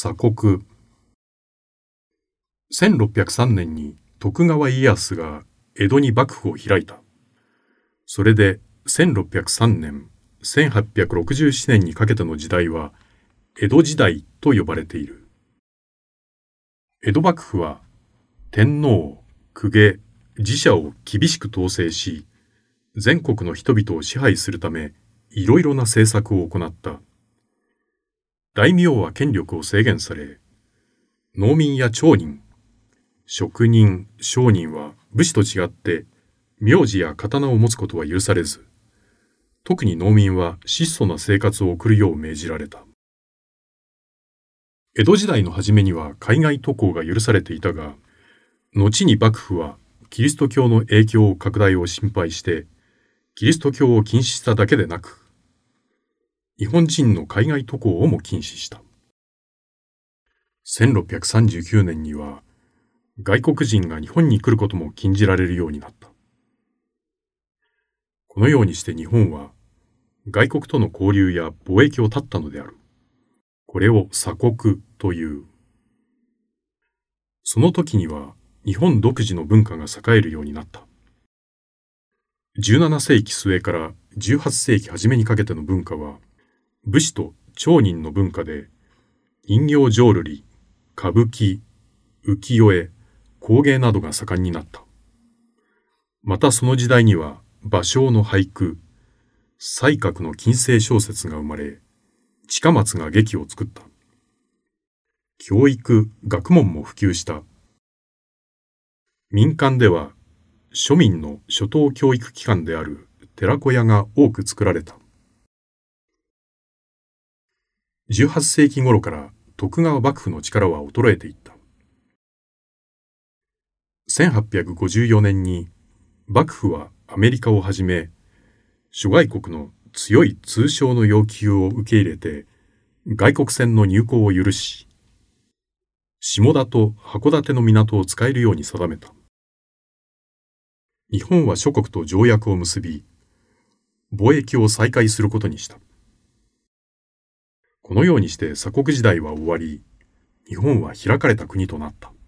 鎖国。1603年に徳川家康が江戸に幕府を開いた。それで1603年、1867年にかけての時代は江戸時代と呼ばれている。江戸幕府は天皇、公家、寺社を厳しく統制し、全国の人々を支配するためいろいろな政策を行った。大名は権力を制限され、農民や町人、職人、商人は武士と違って名字や刀を持つことは許されず、特に農民は質素な生活を送るよう命じられた。江戸時代の初めには海外渡航が許されていたが、後に幕府はキリスト教の影響拡大を心配して、キリスト教を禁止しただけでなく、日本人の海外渡航をも禁止した。1639年には、外国人が日本に来ることも禁じられるようになった。このようにして日本は、外国との交流や貿易を断ったのである。これを鎖国という。その時には、日本独自の文化が栄えるようになった。17世紀末から18世紀初めにかけての文化は、武士と町人の文化で、人形浄瑠璃、歌舞伎、浮世絵、工芸などが盛んになった。またその時代には、芭蕉の俳句、西閣の近世小説が生まれ、近松が劇を作った。教育、学問も普及した。民間では、庶民の初等教育機関である寺子屋が多く作られた。18世紀頃から徳川幕府の力は衰えていった。1854年に幕府はアメリカをはじめ諸外国の強い通商の要求を受け入れて外国船の入港を許し、下田と函館の港を使えるように定めた。日本は諸国と条約を結び、貿易を再開することにした。このようにして鎖国時代は終わり、日本は開かれた国となった。